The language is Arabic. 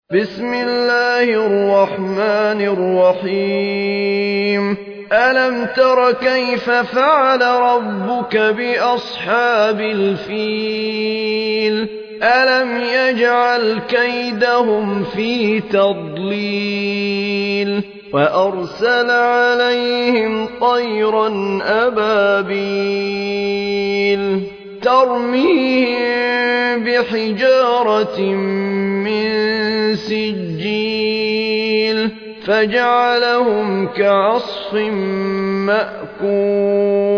بسم الله الرحمن الرحيم ألم تر كيف فعل ربك بأصحاب الفيل ألم يجعل كيدهم في تضليل وأرسل عليهم طيرا أبابيل ترميهم بحجارة من سجيل فجعلهم كعصف مأكول